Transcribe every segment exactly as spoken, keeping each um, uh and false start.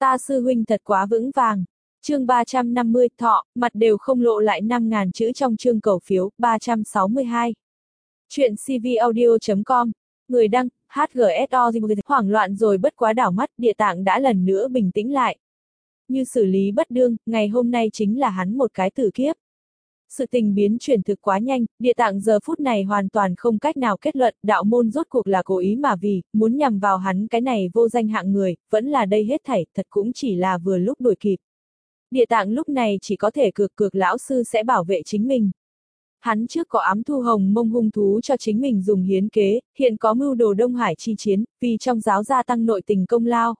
Ta sư huynh thật quá vững vàng. Chương ba trăm năm mươi, thọ, mặt đều không lộ lại năm nghìn chữ trong chương cầu phiếu, ba trăm sáu mươi hai. Chuyện cvaudio chấm com, người đăng, hát giê ét o hoảng loạn rồi bất quá đảo mắt, Địa Tạng đã lần nữa bình tĩnh lại. Như xử lý bất đương, ngày hôm nay chính là hắn một cái tử kiếp. Sự tình biến chuyển thực quá nhanh, Địa Tạng giờ phút này hoàn toàn không cách nào kết luận, đạo môn rốt cuộc là cố ý mà vì, muốn nhằm vào hắn cái này vô danh hạng người, vẫn là đây hết thảy, thật cũng chỉ là vừa lúc đuổi kịp. Địa Tạng lúc này chỉ có thể cược cược lão sư sẽ bảo vệ chính mình. Hắn trước có ám thu hồng mông hung thú cho chính mình dùng hiến kế, hiện có mưu đồ Đông Hải chi chiến, vì trong giáo gia tăng nội tình công lao.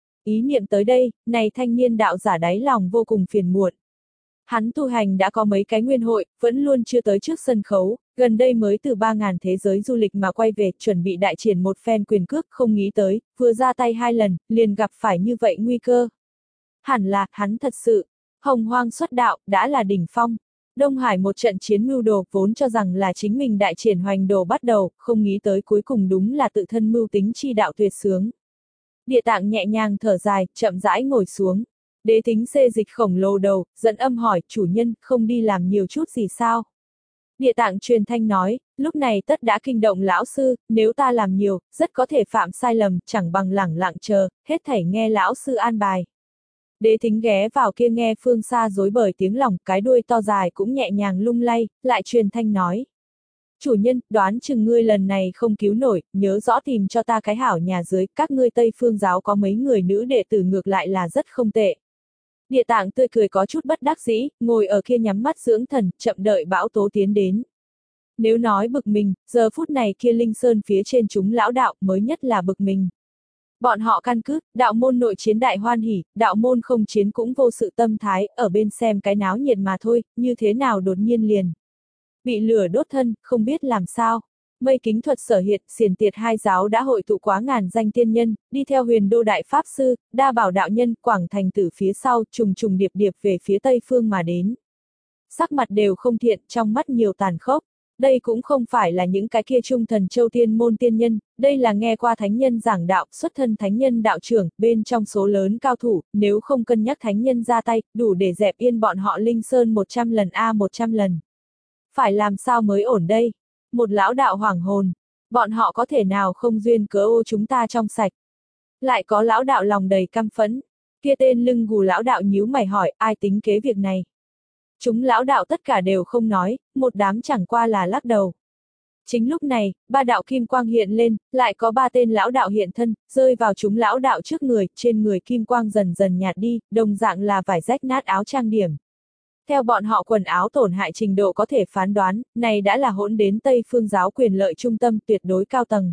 Ý niệm tới đây, này thanh niên đạo giả đáy lòng vô cùng phiền muộn. Hắn tu hành đã có mấy cái nguyên hội, vẫn luôn chưa tới trước sân khấu, gần đây mới từ ba ngàn thế giới du lịch mà quay về, chuẩn bị đại triển một phen quyền cước, không nghĩ tới, vừa ra tay hai lần, liền gặp phải như vậy nguy cơ. Hẳn là, hắn thật sự, hồng hoang xuất đạo, đã là đỉnh phong. Đông Hải một trận chiến mưu đồ, vốn cho rằng là chính mình đại triển hoành đồ bắt đầu, không nghĩ tới cuối cùng đúng là tự thân mưu tính chi đạo tuyệt sướng. Địa Tạng nhẹ nhàng thở dài, chậm rãi ngồi xuống. Đế Thính xê dịch khổng lồ đầu, dẫn âm hỏi, chủ nhân, không đi làm nhiều chút gì sao? Địa Tạng truyền thanh nói, lúc này tất đã kinh động lão sư, nếu ta làm nhiều, rất có thể phạm sai lầm, chẳng bằng lẳng lặng chờ, hết thảy nghe lão sư an bài. Đế Thính ghé vào kia nghe phương xa dối bời tiếng lòng, cái đuôi to dài cũng nhẹ nhàng lung lay, lại truyền thanh nói. Chủ nhân, đoán chừng ngươi lần này không cứu nổi, nhớ rõ tìm cho ta cái hảo nhà dưới, các ngươi Tây Phương giáo có mấy người nữ đệ tử ngược lại là rất không tệ. Địa Tạng tươi cười có chút bất đắc dĩ, ngồi ở kia nhắm mắt dưỡng thần, chậm đợi bão tố tiến đến. Nếu nói bực mình, giờ phút này kia Linh Sơn phía trên chúng lão đạo mới nhất là bực mình. Bọn họ căn cứ, đạo môn nội chiến đại hoan hỉ, đạo môn không chiến cũng vô sự tâm thái, ở bên xem cái náo nhiệt mà thôi, như thế nào đột nhiên liền. Bị lửa đốt thân, không biết làm sao. Mây kính thuật sở hiện, xiển tiệt hai giáo đã hội tụ quá ngàn danh tiên nhân, đi theo huyền đô đại pháp sư, đa bảo đạo nhân, quảng thành tử phía sau, trùng trùng điệp điệp về phía tây phương mà đến. Sắc mặt đều không thiện, trong mắt nhiều tàn khốc. Đây cũng không phải là những cái kia trung thần châu tiên môn tiên nhân, đây là nghe qua thánh nhân giảng đạo, xuất thân thánh nhân đạo trưởng, bên trong số lớn cao thủ, nếu không cân nhắc thánh nhân ra tay, đủ để dẹp yên bọn họ Linh Sơn một trăm lần a một trăm lần. Phải làm sao mới ổn đây? Một lão đạo hoảng hồn, bọn họ có thể nào không duyên cớ ô chúng ta trong sạch. Lại có lão đạo lòng đầy căm phẫn, kia tên lưng gù lão đạo nhíu mày hỏi, ai tính kế việc này? Chúng lão đạo tất cả đều không nói, một đám chẳng qua là lắc đầu. Chính lúc này, ba đạo kim quang hiện lên, lại có ba tên lão đạo hiện thân, rơi vào chúng lão đạo trước người, trên người kim quang dần dần nhạt đi, đồng dạng là vải rách nát áo trang điểm. Theo bọn họ quần áo tổn hại trình độ có thể phán đoán, này đã là hỗn đến Tây Phương giáo quyền lợi trung tâm tuyệt đối cao tầng.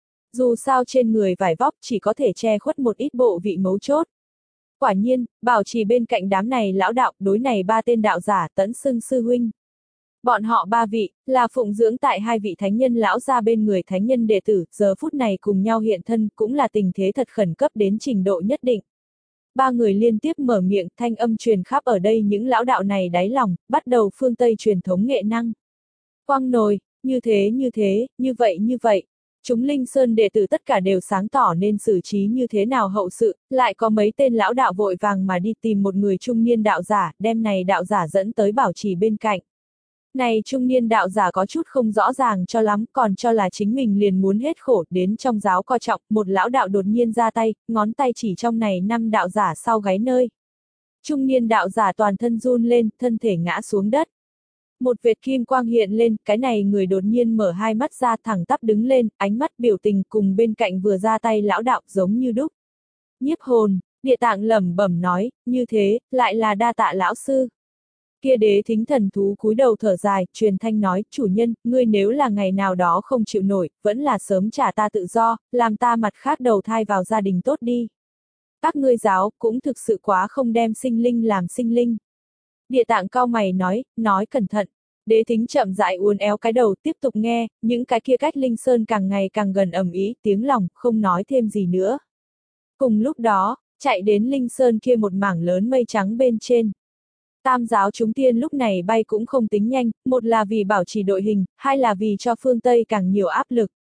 Dù sao trên người vải vóc chỉ có thể che khuất một ít bộ vị mấu chốt. Quả nhiên, bảo trì bên cạnh đám này lão đạo, đối này ba tên đạo giả tẫn xưng sư huynh. Bọn họ ba vị, là phụng dưỡng tại hai vị thánh nhân lão ra bên người thánh nhân đệ tử, giờ phút này cùng nhau hiện thân, cũng là tình thế thật khẩn cấp đến trình độ nhất định. Ba người liên tiếp mở miệng, thanh âm truyền khắp ở đây những lão đạo này đáy lòng, bắt đầu phương Tây truyền thống nghệ năng. Quang nồi, như thế như thế, như vậy như vậy. Chúng Linh Sơn đệ tử tất cả đều sáng tỏ nên xử trí như thế nào hậu sự, lại có mấy tên lão đạo vội vàng mà đi tìm một người trung niên đạo giả, đem này đạo giả dẫn tới bảo trì bên cạnh. Này trung niên đạo giả có chút không rõ ràng cho lắm, còn cho là chính mình liền muốn hết khổ, đến trong giáo coi trọng, một lão đạo đột nhiên ra tay, ngón tay chỉ trong này năm đạo giả sau gáy nơi. Trung niên đạo giả toàn thân run lên, thân thể ngã xuống đất. Một vệt kim quang hiện lên, cái này người đột nhiên mở hai mắt ra thẳng tắp đứng lên, ánh mắt biểu tình cùng bên cạnh vừa ra tay lão đạo giống như đúc. Nhiếp hồn, Địa Tạng lẩm bẩm nói, như thế, lại là đa tạ lão sư. Kia Đế Thính thần thú cúi đầu thở dài, truyền thanh nói, chủ nhân, ngươi nếu là ngày nào đó không chịu nổi, vẫn là sớm trả ta tự do, làm ta mặt khác đầu thai vào gia đình tốt đi. Các ngươi giáo, cũng thực sự quá không đem sinh linh làm sinh linh. Địa Tạng cao mày nói, nói cẩn thận. Đế Thính chậm rãi uốn éo cái đầu, tiếp tục nghe, những cái kia cách Linh Sơn càng ngày càng gần ầm ĩ, tiếng lòng, không nói thêm gì nữa. Cùng lúc đó, chạy đến Linh Sơn kia một mảng lớn mây trắng bên trên. Tam giáo chúng tiên lúc này bay cũng không tính nhanh, một là vì bảo trì đội hình, hai là vì cho phương Tây càng nhiều áp lực.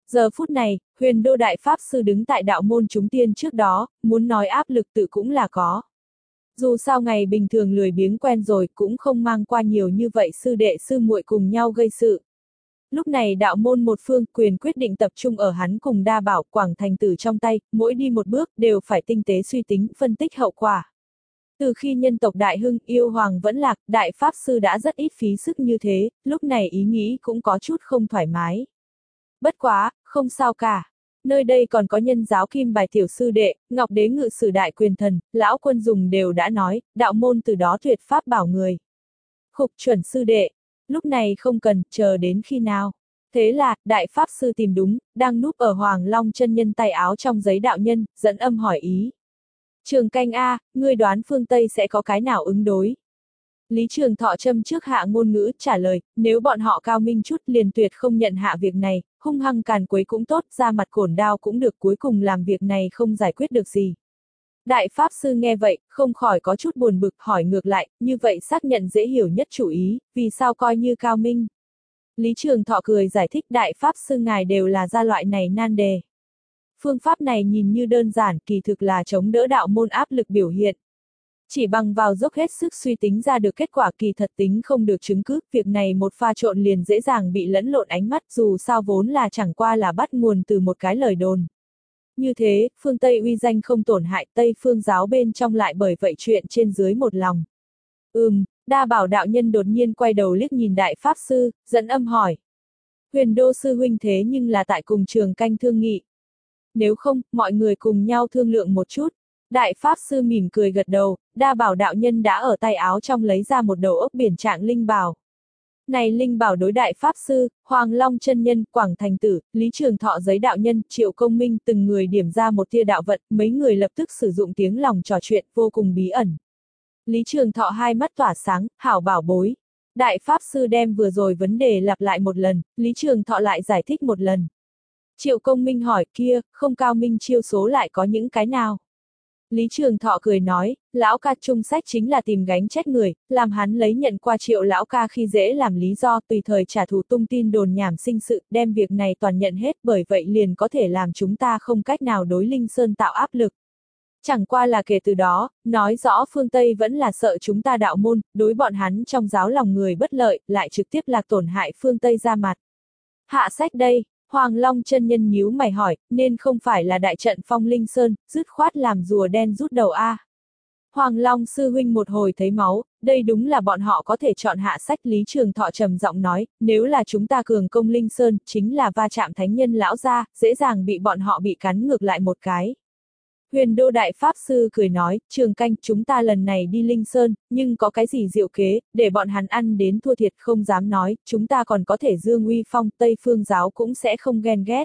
Giờ phút này, Huyền Đô Đại Pháp Sư đứng tại đạo môn chúng tiên trước đó, muốn nói áp lực tự cũng là có. Dù sao ngày bình thường lười biếng quen rồi cũng không mang qua nhiều như vậy sư đệ sư muội cùng nhau gây sự. Lúc này đạo môn một phương quyền quyết định tập trung ở hắn cùng Đa Bảo Quảng Thành Tử trong tay, mỗi đi một bước đều phải tinh tế suy tính, phân tích hậu quả. Từ khi nhân tộc Đại Hưng, yêu hoàng vẫn lạc, Đại Pháp Sư đã rất ít phí sức như thế, lúc này ý nghĩ cũng có chút không thoải mái. Bất quá, không sao cả. Nơi đây còn có nhân giáo kim bài tiểu sư đệ, ngọc đế ngự sử đại quyền thần, lão quân dùng đều đã nói, đạo môn từ đó tuyệt pháp bảo người. Khục chuẩn sư đệ, lúc này không cần, chờ đến khi nào. Thế là, đại pháp sư tìm đúng, đang núp ở Hoàng Long chân nhân tay áo trong giấy đạo nhân, dẫn âm hỏi ý. Trường Canh A, ngươi đoán phương Tây sẽ có cái nào ứng đối? Lý Trường Thọ châm trước hạ ngôn ngữ, trả lời, nếu bọn họ cao minh chút liền tuyệt không nhận hạ việc này, hung hăng càn quấy cũng tốt, ra mặt cổn đao cũng được, cuối cùng làm việc này không giải quyết được gì. Đại Pháp Sư nghe vậy, không khỏi có chút buồn bực, hỏi ngược lại, như vậy xác nhận dễ hiểu nhất chủ ý, vì sao coi như cao minh? Lý Trường Thọ cười giải thích, Đại Pháp Sư ngài đều là ra loại này nan đề. Phương pháp này nhìn như đơn giản, kỳ thực là chống đỡ đạo môn áp lực biểu hiện. Chỉ bằng vào dốc hết sức suy tính ra được kết quả, kỳ thật tính không được chứng cứ, việc này một pha trộn liền dễ dàng bị lẫn lộn ánh mắt, dù sao vốn là chẳng qua là bắt nguồn từ một cái lời đồn. Như thế, phương Tây uy danh không tổn hại, Tây phương giáo bên trong lại bởi vậy chuyện trên dưới một lòng. Ừm, Đa Bảo đạo nhân đột nhiên quay đầu liếc nhìn Đại Pháp Sư, dẫn âm hỏi. Huyền Đô sư huynh thế nhưng là tại cùng Trường Canh thương nghị. Nếu không, mọi người cùng nhau thương lượng một chút. Đại Pháp Sư mỉm cười gật đầu, Đa Bảo đạo nhân đã ở tay áo trong lấy ra một đầu ốc biển trạng linh bảo. Này linh bảo đối Đại Pháp Sư, Hoàng Long chân nhân, Quảng Thành Tử, Lý Trường Thọ giấy đạo nhân, Triệu Công Minh từng người điểm ra một tia đạo vận, mấy người lập tức sử dụng tiếng lòng trò chuyện vô cùng bí ẩn. Lý Trường Thọ hai mắt tỏa sáng, hảo bảo bối. Đại Pháp Sư đem vừa rồi vấn đề lặp lại một lần, Lý Trường Thọ lại giải thích một lần. Triệu Công Minh hỏi kia, không cao minh chiêu số lại có những cái nào? Lý Trường Thọ cười nói, lão ca trung sách chính là tìm gánh trách người, làm hắn lấy nhận qua Triệu lão ca khi dễ làm lý do tùy thời trả thù tung tin đồn nhảm sinh sự, đem việc này toàn nhận hết, bởi vậy liền có thể làm chúng ta không cách nào đối Linh Sơn tạo áp lực. Chẳng qua là kể từ đó, nói rõ phương Tây vẫn là sợ chúng ta đạo môn, đối bọn hắn trong giáo lòng người bất lợi, lại trực tiếp lạc tổn hại phương Tây ra mặt. Hạ sách đây. Hoàng Long chân nhân nhíu mày hỏi, nên không phải là đại trận phong Linh Sơn, dứt khoát làm rùa đen rút đầu a. Hoàng Long sư huynh một hồi thấy máu, đây đúng là bọn họ có thể chọn hạ sách. Lý Trường Thọ trầm giọng nói, nếu là chúng ta cường công Linh Sơn, chính là va chạm thánh nhân lão gia, dễ dàng bị bọn họ bị cắn ngược lại một cái. Huyền Đô Đại Pháp Sư cười nói, Trường Canh, chúng ta lần này đi Linh Sơn, nhưng có cái gì diệu kế, để bọn hắn ăn đến thua thiệt không dám nói, chúng ta còn có thể dương uy phong, Tây phương giáo cũng sẽ không ghen ghét.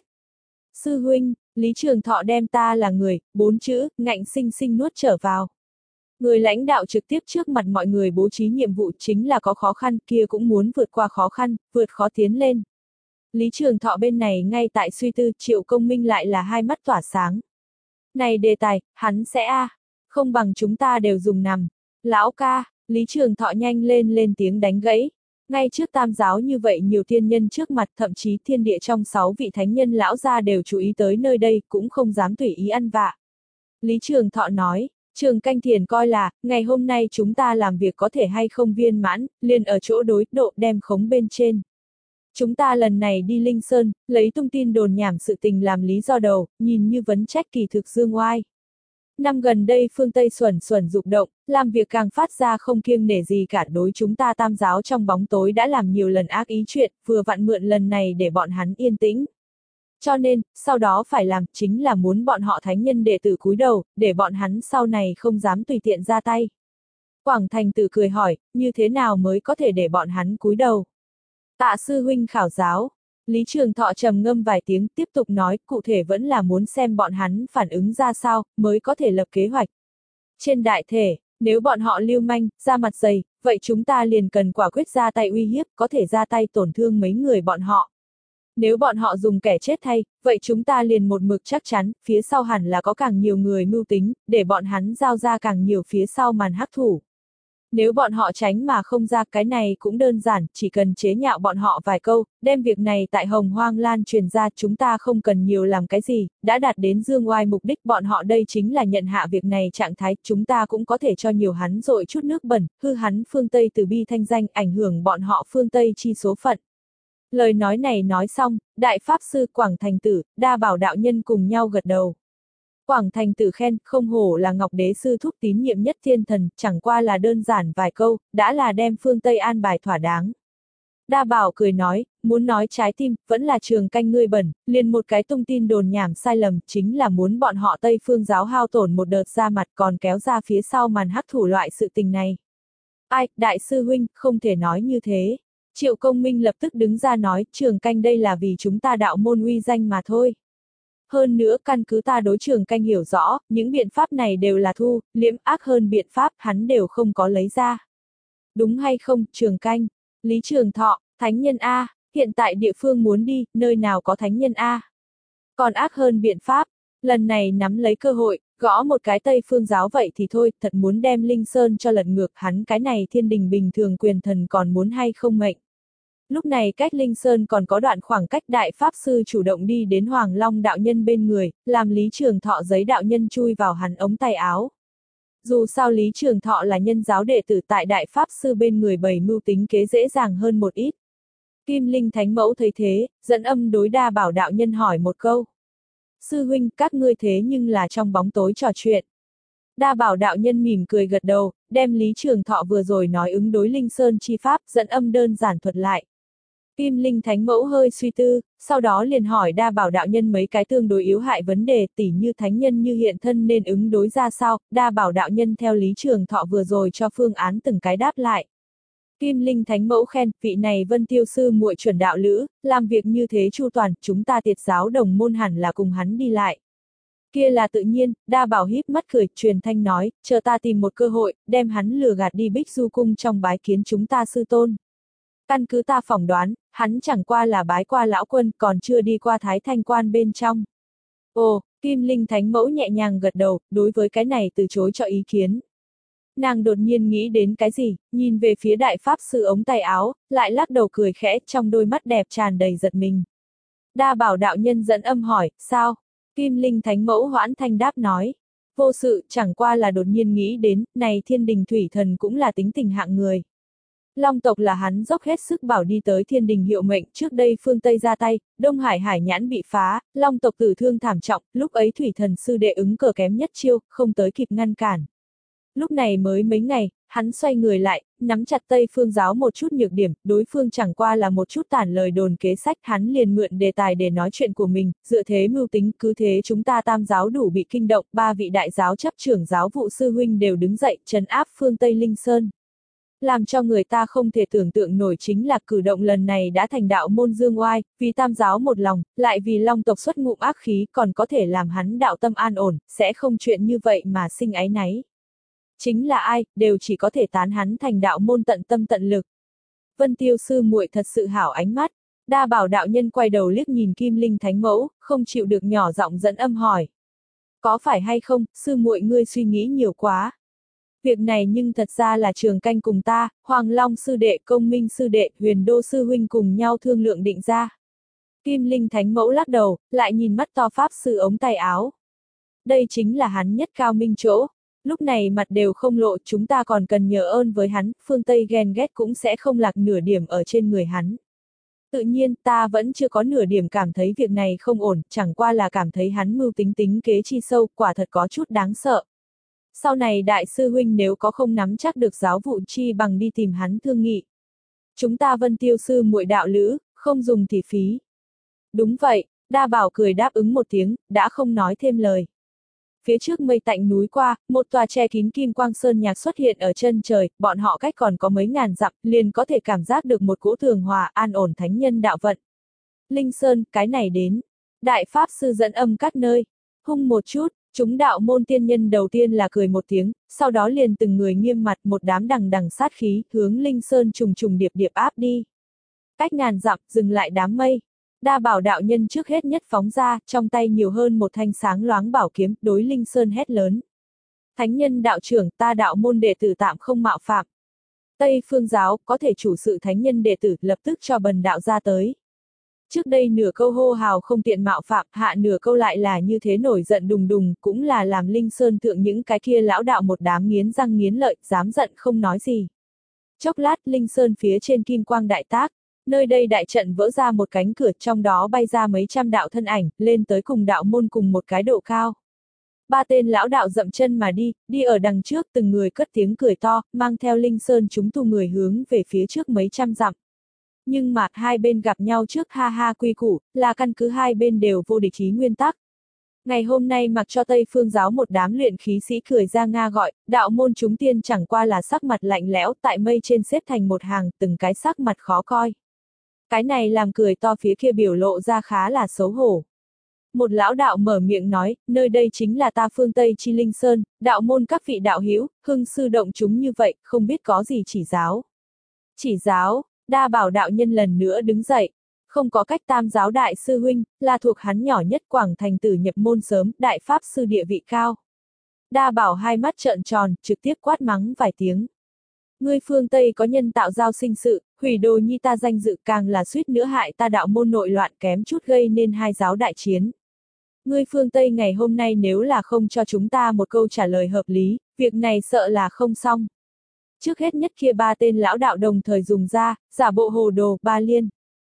Sư huynh, Lý Trường Thọ đem ta là người, bốn chữ, ngạnh sinh sinh nuốt trở vào. Người lãnh đạo trực tiếp trước mặt mọi người bố trí nhiệm vụ chính là có khó khăn, kia cũng muốn vượt qua khó khăn, vượt khó tiến lên. Lý Trường Thọ bên này ngay tại suy tư, Triệu Công Minh lại là hai mắt tỏa sáng. Này đề tài, hắn sẽ a, à, không bằng chúng ta đều dùng nằm. Lão ca, Lý Trường Thọ nhanh lên lên tiếng đánh gãy. Ngay trước tam giáo như vậy nhiều thiên nhân trước mặt, thậm chí thiên địa trong sáu vị thánh nhân lão gia đều chú ý tới nơi đây, cũng không dám tùy ý ăn vạ. Lý Trường Thọ nói, Trường Canh Thiền coi là, ngày hôm nay chúng ta làm việc có thể hay không viên mãn, liền ở chỗ đối độ đem khống bên trên. Chúng ta lần này đi Linh Sơn, lấy tung tin đồn nhảm sự tình làm lý do đầu, nhìn như vấn trách kỳ thực dương oai. Năm gần đây phương Tây xuẩn xuẩn dục động, làm việc càng phát ra không kiêng nể gì cả, đối chúng ta tam giáo trong bóng tối đã làm nhiều lần ác ý chuyện, vừa vặn mượn lần này để bọn hắn yên tĩnh. Cho nên, sau đó phải làm, chính là muốn bọn họ thánh nhân đệ tử cúi đầu, để bọn hắn sau này không dám tùy tiện ra tay. Quảng Thành Tử cười hỏi, như thế nào mới có thể để bọn hắn cúi đầu? Tạ sư huynh khảo giáo. Lý Trường Thọ trầm ngâm vài tiếng, tiếp tục nói, cụ thể vẫn là muốn xem bọn hắn phản ứng ra sao, mới có thể lập kế hoạch. Trên đại thể, nếu bọn họ lưu manh, ra mặt dày, vậy chúng ta liền cần quả quyết ra tay uy hiếp, có thể ra tay tổn thương mấy người bọn họ. Nếu bọn họ dùng kẻ chết thay, vậy chúng ta liền một mực chắc chắn, phía sau hẳn là có càng nhiều người mưu tính, để bọn hắn giao ra càng nhiều phía sau màn hắc thủ. Nếu bọn họ tránh mà không ra, cái này cũng đơn giản, chỉ cần chế nhạo bọn họ vài câu, đem việc này tại Hồng Hoang lan truyền ra, chúng ta không cần nhiều làm cái gì, đã đạt đến dương oai mục đích, bọn họ đây chính là nhận hạ việc này trạng thái, chúng ta cũng có thể cho nhiều hắn dội chút nước bẩn, hư hắn phương Tây từ bi thanh danh, ảnh hưởng bọn họ phương Tây chi số phận. Lời nói này nói xong, Đại Pháp Sư Quảng Thành Tử, Đa Bảo đạo nhân cùng nhau gật đầu. Quảng Thành Tử khen, không hổ là Ngọc Đế sư thúc tín nhiệm nhất thiên thần, chẳng qua là đơn giản vài câu, đã là đem phương Tây an bài thỏa đáng. Đa Bảo cười nói, muốn nói trái tim, vẫn là Trường Canh ngươi bẩn, liền một cái tung tin đồn nhảm sai lầm, chính là muốn bọn họ Tây phương giáo hao tổn một đợt ra mặt, còn kéo ra phía sau màn hắc thủ loại sự tình này. Ai, đại sư huynh, không thể nói như thế. Triệu Công Minh lập tức đứng ra nói, Trường Canh đây là vì chúng ta đạo môn uy danh mà thôi. Hơn nữa căn cứ ta đối Trường Canh hiểu rõ, những biện pháp này đều là thu, liễm ác hơn biện pháp, hắn đều không có lấy ra. Đúng hay không, Trường Canh? Lý Trường Thọ, thánh nhân A, hiện tại địa phương muốn đi, nơi nào có thánh nhân A? Còn ác hơn biện pháp, lần này nắm lấy cơ hội, gõ một cái Tây phương giáo vậy thì thôi, thật muốn đem Linh Sơn cho lật ngược, hắn cái này thiên đình bình thường quyền thần còn muốn hay không mệnh. Lúc này cách Linh Sơn còn có đoạn khoảng cách, Đại Pháp Sư chủ động đi đến Hoàng Long đạo nhân bên người, làm Lý Trường Thọ giấy đạo nhân chui vào hắn ống tay áo. Dù sao Lý Trường Thọ là nhân giáo đệ tử tại Đại Pháp Sư bên người bày mưu tính kế dễ dàng hơn một ít. Kim Linh Thánh Mẫu thấy thế, dẫn âm đối Đa Bảo đạo nhân hỏi một câu. Sư huynh, các ngươi thế nhưng là trong bóng tối trò chuyện. Đa Bảo đạo nhân mỉm cười gật đầu, đem Lý Trường Thọ vừa rồi nói ứng đối Linh Sơn chi pháp, dẫn âm đơn giản thuật lại. Kim Linh Thánh Mẫu hơi suy tư, sau đó liền hỏi Đa Bảo đạo nhân mấy cái tương đối yếu hại vấn đề, tỉ như thánh nhân như hiện thân nên ứng đối ra sao. Đa Bảo đạo nhân theo Lý Trường Thọ vừa rồi cho phương án từng cái đáp lại. Kim Linh Thánh Mẫu khen, vị này Vân Tiêu sư muội chuẩn đạo lữ, làm việc như thế chu toàn, chúng ta Tiệt giáo đồng môn hẳn là cùng hắn đi lại. Kia là tự nhiên, Đa Bảo híp mắt cười, truyền thanh nói, chờ ta tìm một cơ hội, đem hắn lừa gạt đi Bích Du cung trong bái kiến chúng ta sư tôn. Căn cứ ta phỏng đoán, hắn chẳng qua là bái qua lão quân, còn chưa đi qua Thái Thanh quan bên trong. Ồ, Kim Linh Thánh Mẫu nhẹ nhàng gật đầu, đối với cái này từ chối cho ý kiến. Nàng đột nhiên nghĩ đến cái gì, nhìn về phía Đại Pháp Sư ống tay áo, lại lắc đầu cười khẽ, trong đôi mắt đẹp tràn đầy giật mình. Đa Bảo đạo nhân dẫn âm hỏi, sao? Kim Linh Thánh Mẫu hoãn thanh đáp nói. Vô sự, chẳng qua là đột nhiên nghĩ đến, này thiên đình thủy thần cũng là tính tình hạng người. Long tộc là hắn dốc hết sức bảo đi tới thiên đình hiệu mệnh, trước đây phương Tây ra tay, Đông Hải hải nhãn bị phá, Long tộc tử thương thảm trọng, lúc ấy thủy thần sư đệ ứng cờ kém nhất chiêu, không tới kịp ngăn cản. Lúc này mới mấy ngày, hắn xoay người lại, nắm chặt Tây phương giáo một chút nhược điểm, đối phương chẳng qua là một chút tản lời đồn kế sách, hắn liền mượn đề tài để nói chuyện của mình, dựa thế mưu tính, cứ thế chúng ta tam giáo đủ bị kinh động, ba vị đại giáo chấp trưởng giáo vụ sư huynh đều đứng dậy, trấn áp phương Tây Linh Sơn. Làm cho người ta không thể tưởng tượng nổi chính là cử động lần này đã thành đạo môn dương oai, vì tam giáo một lòng, lại vì Long tộc xuất ngụm ác khí, còn có thể làm hắn đạo tâm an ổn, sẽ không chuyện như vậy mà sinh áy náy. Chính là ai, đều chỉ có thể tán hắn thành đạo môn tận tâm tận lực. Vân Tiêu sư muội thật sự hảo ánh mắt. Đa Bảo đạo nhân quay đầu liếc nhìn Kim Linh Thánh Mẫu, không chịu được nhỏ giọng dẫn âm hỏi. Có phải hay không, sư muội ngươi suy nghĩ nhiều quá. Việc này nhưng thật ra là Trường Canh cùng ta, Hoàng Long sư đệ, Công Minh sư đệ, Huyền Đô sư huynh cùng nhau thương lượng định ra. Kim Linh Thánh Mẫu lắc đầu, lại nhìn mắt to Pháp sư ống tay áo. Đây chính là hắn nhất cao minh chỗ. Lúc này mặt đều không lộ, chúng ta còn cần nhờ ơn với hắn, phương Tây ghen ghét cũng sẽ không lạc nửa điểm ở trên người hắn. Tự nhiên, ta vẫn chưa có nửa điểm cảm thấy việc này không ổn, chẳng qua là cảm thấy hắn mưu tính tính kế chi sâu, quả thật có chút đáng sợ. Sau này đại sư huynh nếu có không nắm chắc được giáo vụ chi bằng đi tìm hắn thương nghị. Chúng ta Vân Tiêu sư muội đạo lữ, không dùng thì phí. Đúng vậy, Đa Bảo cười đáp ứng một tiếng, đã không nói thêm lời. Phía trước mây tạnh núi qua, một tòa che kín kim quang sơn nhạc xuất hiện ở chân trời, bọn họ cách còn có mấy ngàn dặm, liền có thể cảm giác được một cỗ thường hòa an ổn thánh nhân đạo vận. Linh Sơn, cái này đến. Đại Pháp Sư dẫn âm các nơi. Hung một chút, chúng đạo môn tiên nhân đầu tiên là cười một tiếng, sau đó liền từng người nghiêm mặt một đám đằng đằng sát khí, hướng Linh Sơn trùng trùng điệp điệp áp đi. Cách ngàn dặm, dừng lại đám mây. Đa Bảo đạo nhân trước hết nhất phóng ra, trong tay nhiều hơn một thanh sáng loáng bảo kiếm, đối Linh Sơn hét lớn. Thánh nhân đạo trưởng, ta đạo môn đệ tử tạm không mạo phạm. Tây Phương giáo, có thể chủ sự thánh nhân đệ tử, lập tức cho bần đạo ra tới. Trước đây nửa câu hô hào không tiện mạo phạm, hạ nửa câu lại là như thế nổi giận đùng đùng, cũng là làm Linh Sơn thượng những cái kia lão đạo một đám nghiến răng nghiến lợi, dám giận không nói gì. Chốc lát, Linh Sơn phía trên kim quang đại tác, nơi đây đại trận vỡ ra một cánh cửa, trong đó bay ra mấy trăm đạo thân ảnh, lên tới cùng đạo môn cùng một cái độ cao. Ba tên lão đạo dậm chân mà đi, đi ở đằng trước, từng người cất tiếng cười to, mang theo Linh Sơn chúng tu người hướng về phía trước mấy trăm dặm. Nhưng mà, hai bên gặp nhau trước ha ha quy củ, là căn cứ hai bên đều vô địch ý nguyên tắc. Ngày hôm nay mặc cho Tây Phương giáo một đám luyện khí sĩ cười ra nga gọi, đạo môn chúng tiên chẳng qua là sắc mặt lạnh lẽo, tại mây trên xếp thành một hàng, từng cái sắc mặt khó coi. Cái này làm cười to phía kia biểu lộ ra khá là xấu hổ. Một lão đạo mở miệng nói, nơi đây chính là ta phương Tây chi Linh Sơn, đạo môn các vị đạo hữu, hưng sư động chúng như vậy, không biết có gì chỉ giáo. Chỉ giáo, Đa Bảo đạo nhân lần nữa đứng dậy. Không có cách, Tam giáo đại sư huynh, là thuộc hắn nhỏ nhất Quảng Thành tử nhập môn sớm, đại pháp sư địa vị cao. Đa Bảo hai mắt trợn tròn, trực tiếp quát mắng vài tiếng. Ngươi phương Tây có nhân tạo giao sinh sự, hủy đồ nhi ta danh dự, càng là suýt nữa hại ta đạo môn nội loạn, kém chút gây nên hai giáo đại chiến. Ngươi phương Tây ngày hôm nay nếu là không cho chúng ta một câu trả lời hợp lý, việc này sợ là không xong. Trước hết nhất kia ba tên lão đạo đồng thời dùng ra, giả bộ hồ đồ, ba liên.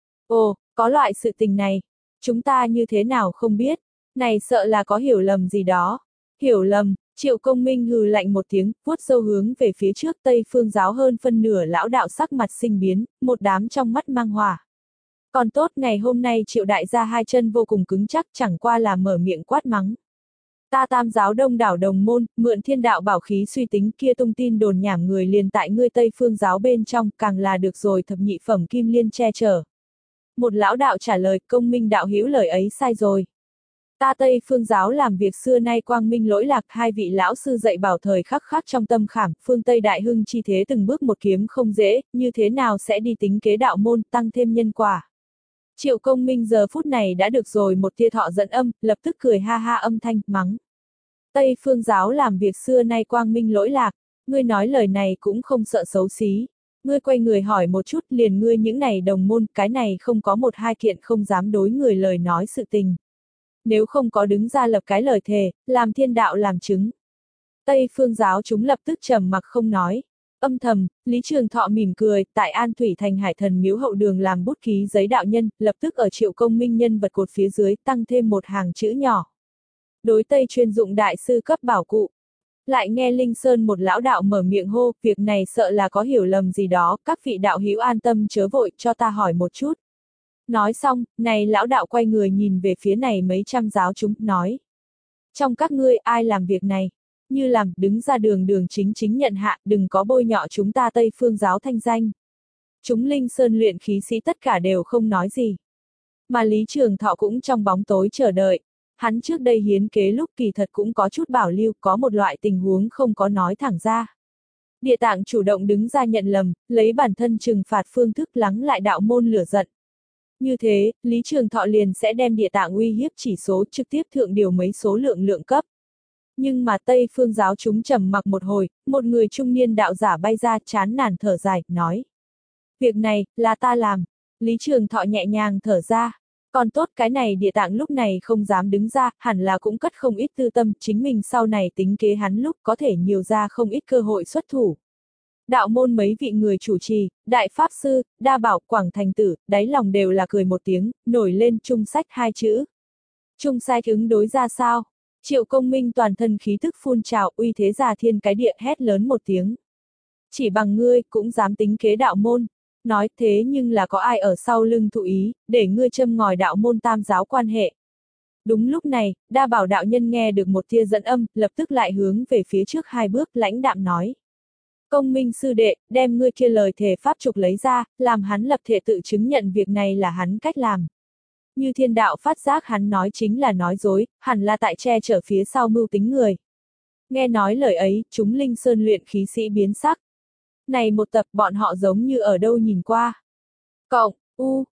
Ồ, có loại sự tình này, chúng ta như thế nào không biết, này sợ là có hiểu lầm gì đó. Hiểu lầm, Triệu Công Minh hừ lạnh một tiếng, vuốt râu hướng về phía trước. Tây Phương giáo hơn phân nửa lão đạo sắc mặt sinh biến, một đám trong mắt mang hỏa. Còn tốt ngày hôm nay Triệu đại gia hai chân vô cùng cứng chắc, chẳng qua là mở miệng quát mắng. Ta Tam giáo đông đảo đồng môn, mượn thiên đạo bảo khí suy tính, kia tung tin đồn nhảm người liền tại ngươi Tây Phương giáo bên trong, càng là được rồi thập nhị phẩm kim liên che chở. Một lão đạo trả lời, Công Minh đạo hữu lời ấy sai rồi. Ta Tây Phương giáo làm việc xưa nay quang minh lỗi lạc, hai vị lão sư dạy bảo thời khắc khắc trong tâm khảm, phương Tây đại hưng chi thế từng bước một kiếm không dễ, như thế nào sẽ đi tính kế đạo môn, tăng thêm nhân quả. Triệu Công Minh giờ phút này đã được rồi một tia thọ dẫn âm, lập tức cười ha ha âm thanh, mắng. Tây Phương giáo làm việc xưa nay quang minh lỗi lạc, ngươi nói lời này cũng không sợ xấu xí. Ngươi quay người hỏi một chút, liền ngươi những này đồng môn, cái này không có một hai kiện không dám đối người lời nói sự tình. Nếu không có đứng ra lập cái lời thề, làm thiên đạo làm chứng. Tây Phương giáo chúng lập tức trầm mặc không nói. Âm thầm, Lý Trường Thọ mỉm cười, tại An Thủy Thành Hải Thần Miếu hậu đường làm bút ký giấy đạo nhân, lập tức ở Triệu Công Minh nhân vật cột phía dưới tăng thêm một hàng chữ nhỏ. Đối Tây chuyên dụng đại sư cấp bảo cụ. Lại nghe Linh Sơn một lão đạo mở miệng hô, việc này sợ là có hiểu lầm gì đó, các vị đạo hữu an tâm chớ vội, cho ta hỏi một chút. Nói xong, này lão đạo quay người nhìn về phía này mấy trăm giáo chúng, nói. Trong các ngươi ai làm việc này? Như làm, đứng ra đường đường chính chính nhận hạ, đừng có bôi nhọ chúng ta Tây Phương giáo thanh danh. Chúng Linh Sơn luyện khí sĩ tất cả đều không nói gì. Mà Lý Trường Thọ cũng trong bóng tối chờ đợi. Hắn trước đây hiến kế lúc kỳ thật cũng có chút bảo lưu, có một loại tình huống không có nói thẳng ra. Địa tạng chủ động đứng ra nhận lầm, lấy bản thân trừng phạt phương thức lắng lại đạo môn lửa giận. Như thế, Lý Trường Thọ liền sẽ đem địa tạng uy hiếp chỉ số trực tiếp thượng điều mấy số lượng lượng cấp. Nhưng mà Tây Phương giáo chúng trầm mặc một hồi, một người trung niên đạo giả bay ra chán nản thở dài, nói. Việc này, là ta làm. Lý Trường Thọ nhẹ nhàng thở ra. Còn tốt cái này địa tạng lúc này không dám đứng ra, hẳn là cũng cất không ít tư tâm, chính mình sau này tính kế hắn lúc có thể nhiều ra không ít cơ hội xuất thủ. Đạo môn mấy vị người chủ trì, Đại Pháp Sư, Đa Bảo, Quảng Thành Tử, đáy lòng đều là cười một tiếng, nổi lên trung sách hai chữ. Trung sách ứng đối ra sao? Triệu Công Minh toàn thân khí thức phun trào, uy thế già thiên cái địa hét lớn một tiếng. Chỉ bằng ngươi cũng dám tính kế đạo môn. Nói thế nhưng là có ai ở sau lưng thụ ý, để ngươi châm ngòi đạo môn tam giáo quan hệ. Đúng lúc này, Đa Bảo đạo nhân nghe được một tia dẫn âm, lập tức lại hướng về phía trước hai bước, lãnh đạm nói. Công Minh sư đệ, đem ngươi kia lời thề pháp trục lấy ra, làm hắn lập thể tự chứng nhận việc này là hắn cách làm. Như thiên đạo phát giác hắn nói chính là nói dối, hẳn là tại che chở phía sau mưu tính người. Nghe nói lời ấy, chúng Linh Sơn luyện khí sĩ biến sắc. Này một tập bọn họ giống như ở đâu nhìn qua. Cộng, u,